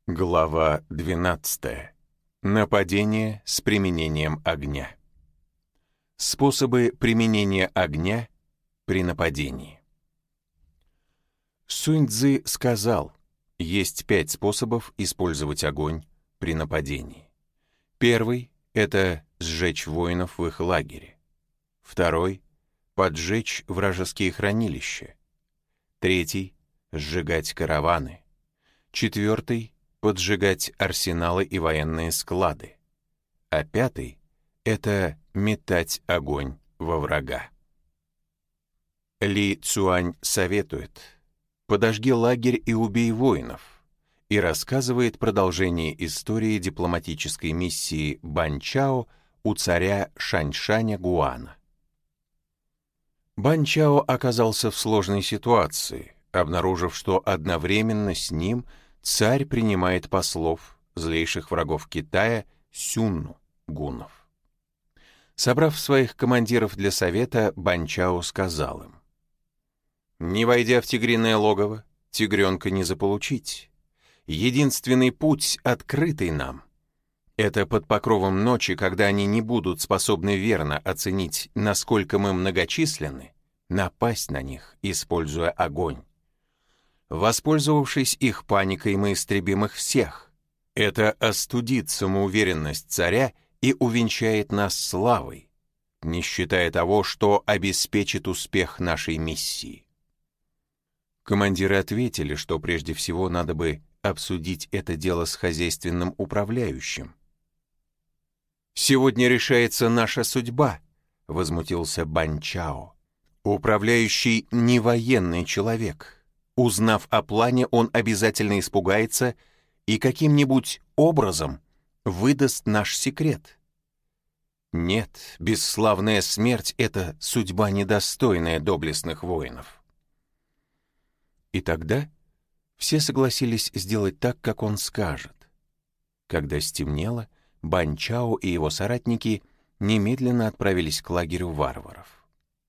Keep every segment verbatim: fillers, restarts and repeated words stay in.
Глава двенадцатая. Нападение с применением огня. Способы применения огня при нападении. Сунь-Цзы сказал, есть пять способов использовать огонь при нападении. Первый — это сжечь воинов в их лагере. Второй — поджечь вражеские хранилища. Третий — сжигать караваны. Четвертый — поджигать арсеналы и военные склады. А пятый — это метать огонь во врага. Ли Цюань советует: подожги лагерь и убей воинов, и рассказывает продолжение истории дипломатической миссии Банчао у царя Шаньшаня Гуана. Банчао оказался в сложной ситуации, обнаружив, что одновременно с ним царь принимает послов, злейших врагов Китая, сюнну, гуннов. Собрав своих командиров для совета, Банчао сказал им: «Не войдя в тигриное логово, тигренка не заполучить. Единственный путь, открытый нам, это под покровом ночи, когда они не будут способны верно оценить, насколько мы многочисленны, напасть на них, используя огонь. Воспользовавшись их паникой, мы истребим их всех. Это остудит самоуверенность царя и увенчает нас славой, не считая того, что обеспечит успех нашей миссии». Командиры ответили, что прежде всего надо бы обсудить это дело с хозяйственным управляющим. «Сегодня решается наша судьба», — возмутился Банчао. «Управляющий не военный человек. Узнав о плане, он обязательно испугается и каким-нибудь образом выдаст наш секрет. Нет, бесславная смерть — это судьба, недостойная доблестных воинов». И тогда все согласились сделать так, как он скажет. Когда стемнело, Банчао и его соратники немедленно отправились к лагерю варваров.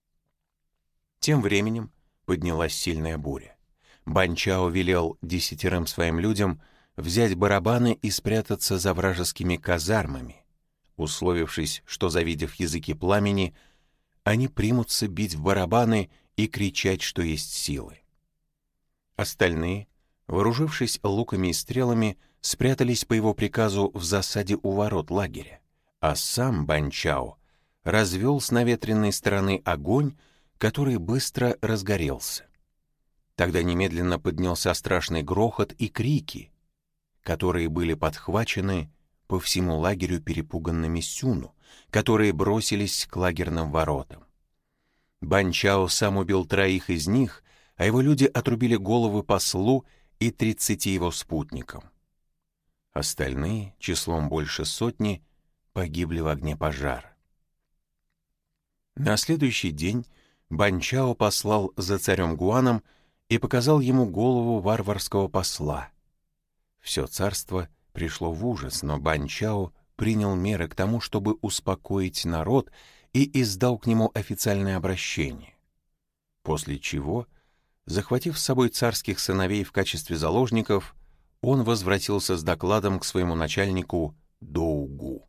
Тем временем поднялась сильная буря. Банчао велел десятерым своим людям взять барабаны и спрятаться за вражескими казармами, условившись, что, завидев языки пламени, они примутся бить в барабаны и кричать, что есть силы. Остальные, вооружившись луками и стрелами, спрятались по его приказу в засаде у ворот лагеря, а сам Банчао развел с наветренной стороны огонь, который быстро разгорелся. Тогда немедленно поднялся страшный грохот и крики, которые были подхвачены по всему лагерю перепуганными сюнну, которые бросились к лагерным воротам. Банчао сам убил троих из них, а его люди отрубили головы послу и тридцати его спутникам. Остальные, числом больше сотни, погибли в огне пожара. На следующий день Банчао послал за царем Гуаном и показал ему голову варварского посла. Все царство пришло в ужас, но Банчао принял меры к тому, чтобы успокоить народ, и издал к нему официальное обращение. После чего, захватив с собой царских сыновей в качестве заложников, он возвратился с докладом к своему начальнику Доугу.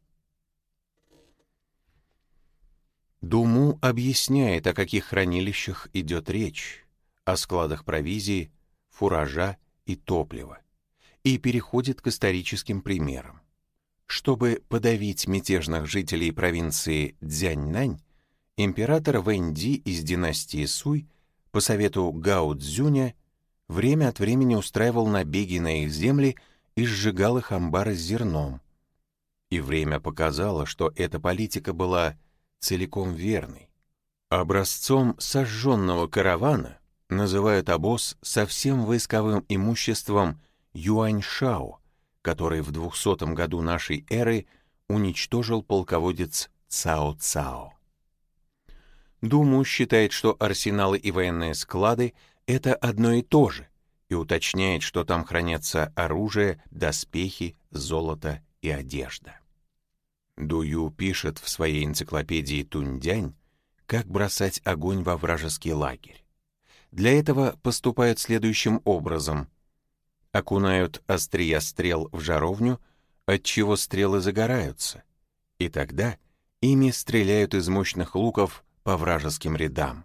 Думу объясняет, о каких хранилищах идет речь, о складах провизии, фуража и топлива, и переходит к историческим примерам. Чтобы подавить мятежных жителей провинции Цзяньнань, император Вэньди из династии Суй по совету Гао Цзюня время от времени устраивал набеги на их земли и сжигал их амбары с зерном. И время показало, что эта политика была целиком верной. Образцом сожженного каравана называют обоз со всем войсковым имуществом Юаньшао, который в двухсотом году нашей эры уничтожил полководец Цао Цао. Думу считает, что арсеналы и военные склады — это одно и то же, и уточняет, что там хранятся оружие, доспехи, золото и одежда. Дую пишет в своей энциклопедии Туньдянь, как бросать огонь во вражеский лагерь. Для этого поступают следующим образом. окунают острия стрел в жаровню, отчего стрелы загораются, и тогда ими стреляют из мощных луков по вражеским рядам.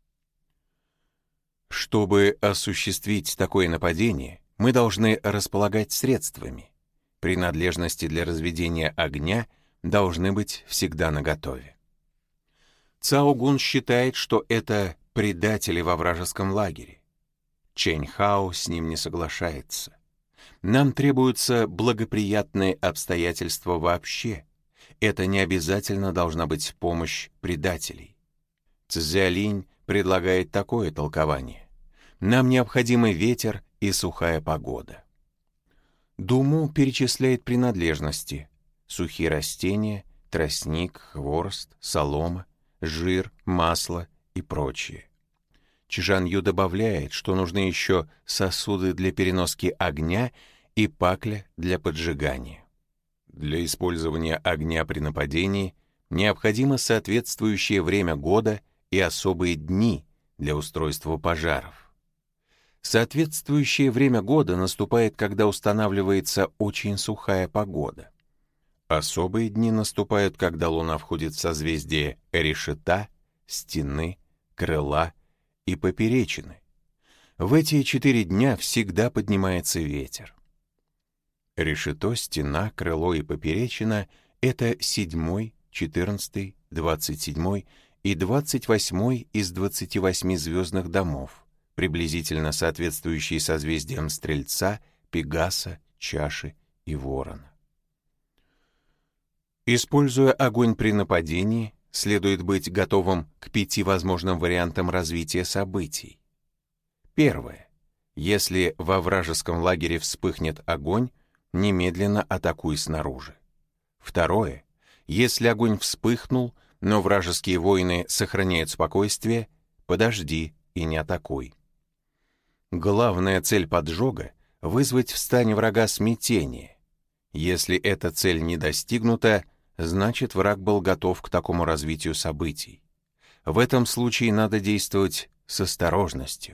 Чтобы осуществить такое нападение, мы должны располагать средствами. Принадлежности для разведения огня должны быть всегда наготове. Цао Гун считает, что это предатели во вражеском лагере. Чэнь Хао с ним не соглашается. Нам требуются благоприятные обстоятельства вообще. Это не обязательно должна быть помощь предателей. Цзялинь предлагает такое толкование. Нам необходимы ветер и сухая погода. Думу перечисляет принадлежности: сухие растения, тростник, хворост, солома, жир, масло и прочее. Чжан Ю добавляет, что нужны еще сосуды для переноски огня и пакля для поджигания. Для использования огня при нападении необходимо соответствующее время года и особые дни для устройства пожаров. Соответствующее время года наступает, когда устанавливается очень сухая погода. Особые дни наступают, когда Луна входит в созвездие решета, стены, крыла и поперечины. В эти четыре дня всегда поднимается ветер. Решето, стена, крыло и поперечина — это седьмой, четырнадцатый, двадцать седьмой и двадцать восьмой из двадцати восьми звездных домов, приблизительно соответствующие созвездиям Стрельца, Пегаса, Чаши и Ворона. Используя огонь при нападении, следует быть готовым к пяти возможным вариантам развития событий. Первое. Если во вражеском лагере вспыхнет огонь, немедленно атакуй снаружи. Второе. Если огонь вспыхнул, но вражеские воины сохраняют спокойствие, подожди и не атакуй. Главная цель поджога — вызвать в стане врага смятение. Если эта цель не достигнута, значит, враг был готов к такому развитию событий. В этом случае надо действовать с осторожностью.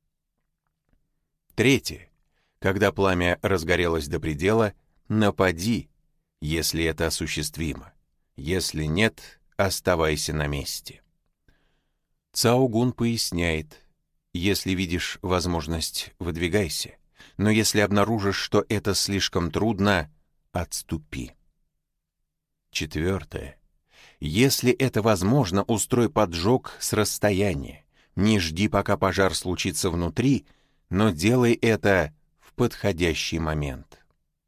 Третье. Когда пламя разгорелось до предела, напади, если это осуществимо. Если нет, оставайся на месте. Цао Гун поясняет: если видишь возможность, выдвигайся, но если обнаружишь, что это слишком трудно, отступи. Четвертое. Если это возможно, устрой поджог с расстояния. Не жди, пока пожар случится внутри, но делай это в подходящий момент.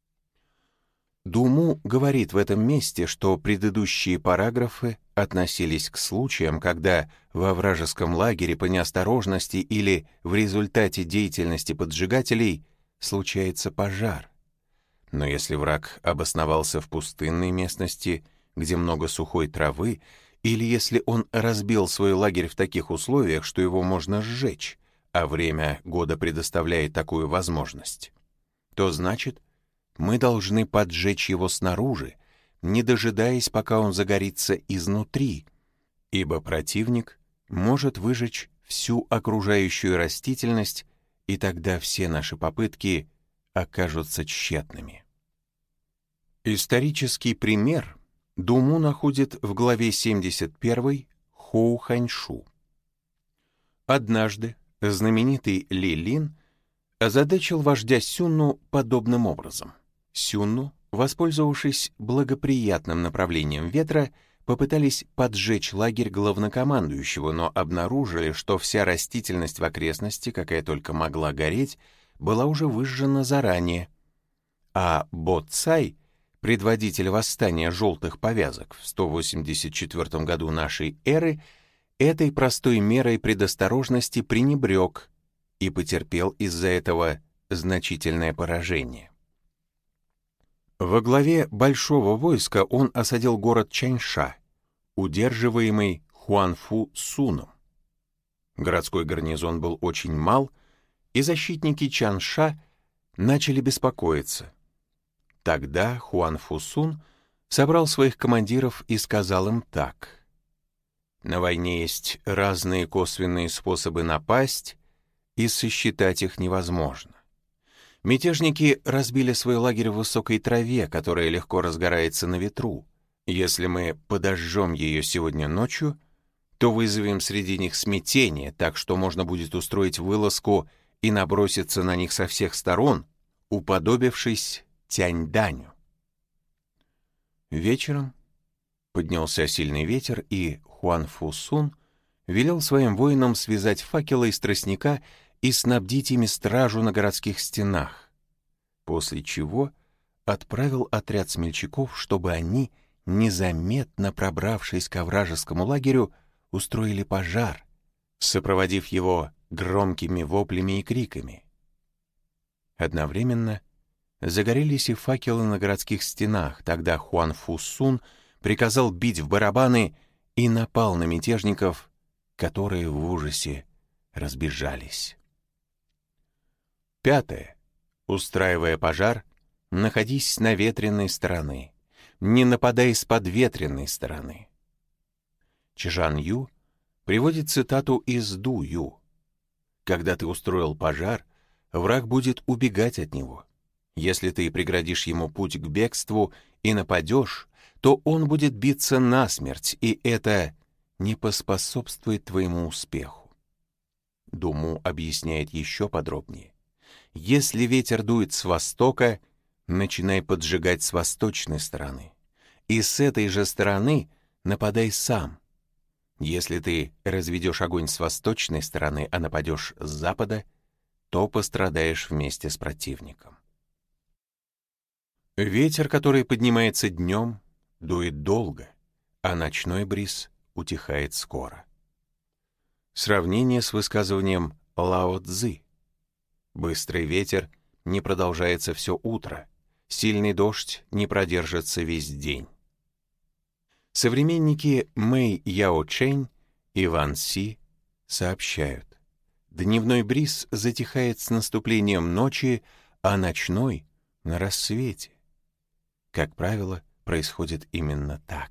Думу говорит в этом месте, что предыдущие параграфы относились к случаям, когда во вражеском лагере по неосторожности или в результате деятельности поджигателей случается пожар. Но если враг обосновался в пустынной местности, где много сухой травы, или если он разбил свой лагерь в таких условиях, что его можно сжечь, а время года предоставляет такую возможность, то значит, мы должны поджечь его снаружи, не дожидаясь, пока он загорится изнутри, ибо противник может выжечь всю окружающую растительность, и тогда все наши попытки окажутся тщетными. Исторический пример Думу находит в главе семьдесят один Хоу Ханьшу. Однажды знаменитый Ли Лин озадачил вождя Сюнну подобным образом. Сюнну, воспользовавшись благоприятным направлением ветра, попытались поджечь лагерь главнокомандующего, но обнаружили, что вся растительность в окрестности, какая только могла гореть, была уже выжжена заранее. А Бо Цай, предводитель восстания желтых повязок в сто восемьдесят четвёртом году нашей эры, этой простой мерой предосторожности пренебрег и потерпел из-за этого значительное поражение. Во главе большого войска он осадил город Чаньша, удерживаемый Хуанфу Суном. Городской гарнизон был очень мал, и защитники Чанша начали беспокоиться. Тогда Хуанфу Сун собрал своих командиров и сказал им так: «На войне есть разные косвенные способы напасть, и сосчитать их невозможно. Мятежники разбили свой лагерь в высокой траве, которая легко разгорается на ветру. Если мы подожжем ее сегодня ночью, то вызовем среди них смятение, так что можно будет устроить вылазку и наброситься на них со всех сторон, уподобившись Тянь-Даню. Вечером поднялся сильный ветер, и Хуан Фу Сун велел своим воинам связать факелы из тростника и снабдить ими стражу на городских стенах, после чего отправил отряд смельчаков, чтобы они, незаметно пробравшись к вражескому лагерю, устроили пожар, сопроводив его громкими воплями и криками. Одновременно загорелись и факелы на городских стенах. Тогда Хуан Фу Сун приказал бить в барабаны и напал на мятежников, которые в ужасе разбежались. Пятое. Устраивая пожар, находись с наветренной стороны. Не нападай с подветренной стороны. Чжан Ю приводит цитату из Ду Ю. Когда ты устроил пожар, враг будет убегать от него. Если ты преградишь ему путь к бегству и нападешь, то он будет биться насмерть, и это не поспособствует твоему успеху. Думу объясняет еще подробнее. Если ветер дует с востока, начинай поджигать с восточной стороны, и с этой же стороны нападай сам. Если ты разведешь огонь с восточной стороны, а нападешь с запада, то пострадаешь вместе с противником. Ветер, который поднимается днем, дует долго, а ночной бриз утихает скоро. Сравнение с высказыванием Лао Цзы. Быстрый ветер не продолжается все утро, сильный дождь не продержится весь день. Современники Мэй Яо Чэнь и Ван Си сообщают: дневной бриз затихает с наступлением ночи, а ночной — на рассвете. Как правило, происходит именно так.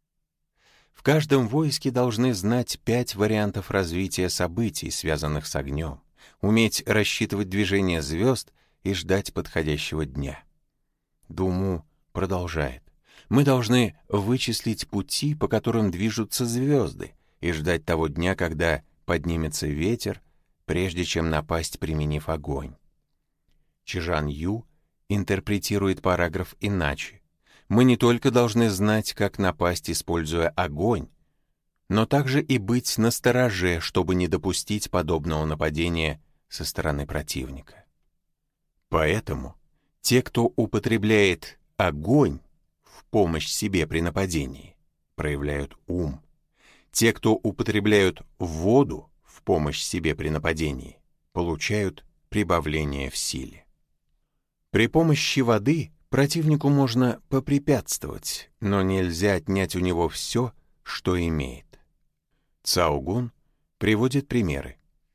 В каждом войске должны знать пять вариантов развития событий, связанных с огнем, уметь рассчитывать движение звезд и ждать подходящего дня. Думу продолжает: мы должны вычислить пути, по которым движутся звезды, и ждать того дня, когда поднимется ветер, прежде чем напасть, применив огонь. Чжан Ю интерпретирует параграф иначе. Мы не только должны знать, как напасть, используя огонь, но также и быть настороже, чтобы не допустить подобного нападения со стороны противника. Поэтому те, кто употребляет огонь в помощь себе при нападении, проявляют ум. Те, кто употребляют воду в помощь себе при нападении, получают прибавление в силе. При помощи воды противнику можно попрепятствовать, но нельзя отнять у него все, что имеет. Цао Гун приводит примеры.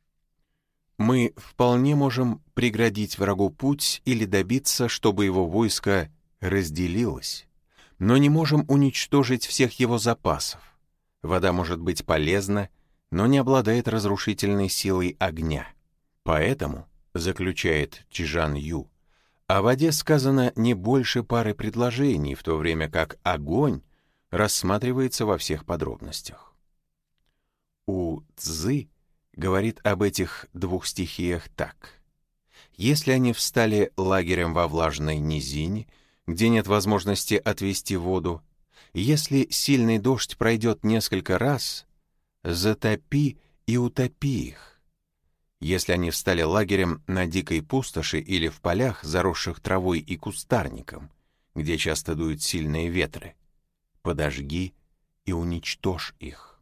Мы вполне можем преградить врагу путь или добиться, чтобы его войско разделилось, но не можем уничтожить всех его запасов. Вода может быть полезна, но не обладает разрушительной силой огня. Поэтому, заключает Чжан Ю, о воде сказано не больше пары предложений, в то время как огонь рассматривается во всех подробностях. У Цзы говорит об этих двух стихиях так: если они встали лагерем во влажной низине, где нет возможности отвести воду, если сильный дождь пройдет несколько раз, затопи и утопи их. Если они встали лагерем на дикой пустоши или в полях, заросших травой и кустарником, где часто дуют сильные ветры, подожги и уничтожь их.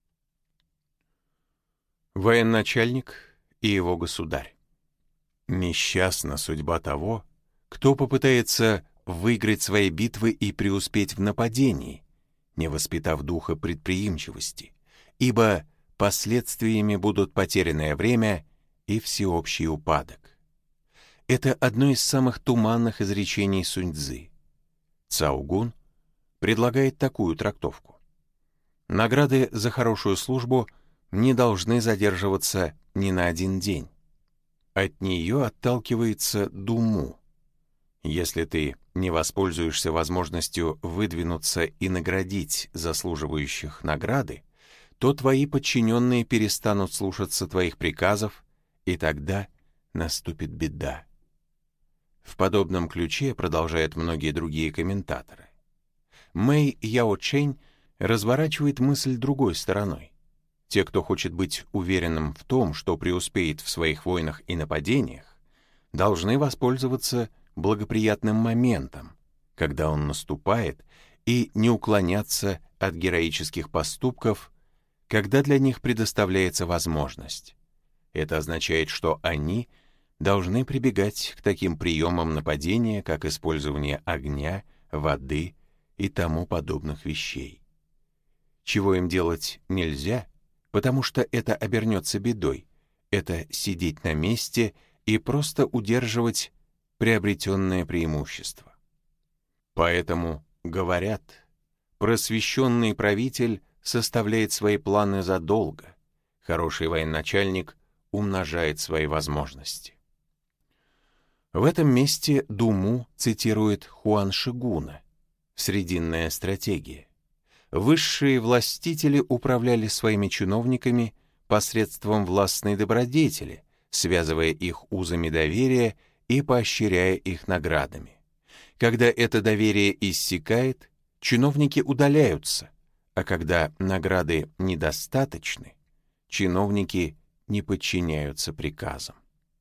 Военачальник и его государь. Несчастна судьба того, кто попытается выиграть свои битвы и преуспеть в нападении, не воспитав духа предприимчивости, ибо последствиями будут потерянное время и всеобщий упадок. Это одно из самых туманных изречений Сунь-цзы. Цао Гун предлагает такую трактовку: награды за хорошую службу не должны задерживаться ни на один день. От нее отталкивается Думу. Если ты не воспользуешься возможностью выдвинуться и наградить заслуживающих награды, то твои подчиненные перестанут слушаться твоих приказов, и тогда наступит беда. В подобном ключе продолжают многие другие комментаторы. Мэй Яо Чэнь разворачивает мысль другой стороной. Те, кто хочет быть уверенным в том, что преуспеет в своих войнах и нападениях, должны воспользоваться благоприятным моментом, когда он наступает, и не уклоняться от героических поступков, когда для них предоставляется возможность. Это означает, что они должны прибегать к таким приемам нападения, как использование огня, воды и тому подобных вещей. Чего им делать нельзя, потому что это обернется бедой, это сидеть на месте и просто удерживать приобретенное преимущество. Поэтому, говорят, просвещенный правитель составляет свои планы задолго, хороший военачальник умножает свои возможности. В этом месте Думу цитирует Хуан Шигуна, «Срединная стратегия». Высшие властители управляли своими чиновниками посредством властной добродетели, связывая их узами доверия и поощряя их наградами. Когда это доверие иссякает, чиновники удаляются, а когда награды недостаточны, чиновники не подчиняются приказам.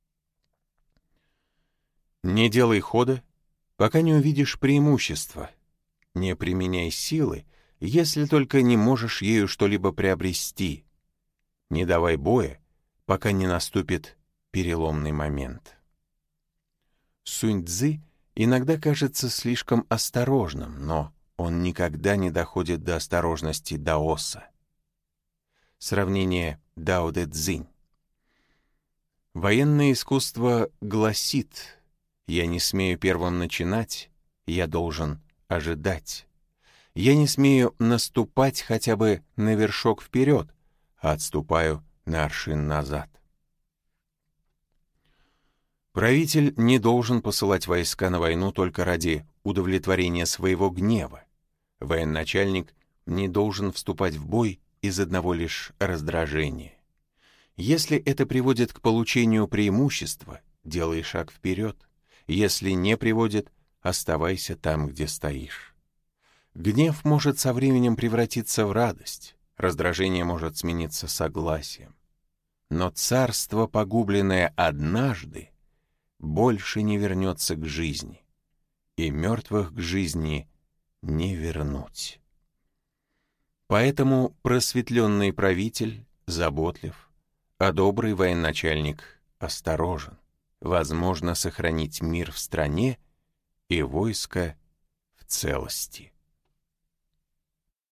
Не делай хода, пока не увидишь преимущества. Не применяй силы, если только не можешь ею что-либо приобрести. Не давай боя, пока не наступит переломный момент. Сунь Цзы иногда кажется слишком осторожным, но он никогда не доходит до осторожности даоса. Сравнение Дао Дэ Цзинь. Военное искусство гласит: «Я не смею первым начинать, я должен ожидать. Я не смею наступать хотя бы на вершок вперед, а отступаю на аршин назад». Правитель не должен посылать войска на войну только ради удовлетворения своего гнева. Военачальник не должен вступать в бой из одного лишь раздражения. Если это приводит к получению преимущества, делай шаг вперед. Если не приводит, оставайся там, где стоишь. Гнев может со временем превратиться в радость, раздражение может смениться согласием. Но царство, погубленное однажды, больше не вернется к жизни, и мертвых к жизни не вернуть. Поэтому просветленный правитель заботлив, а добрый военачальник осторожен. Возможно сохранить мир в стране и войско в целости.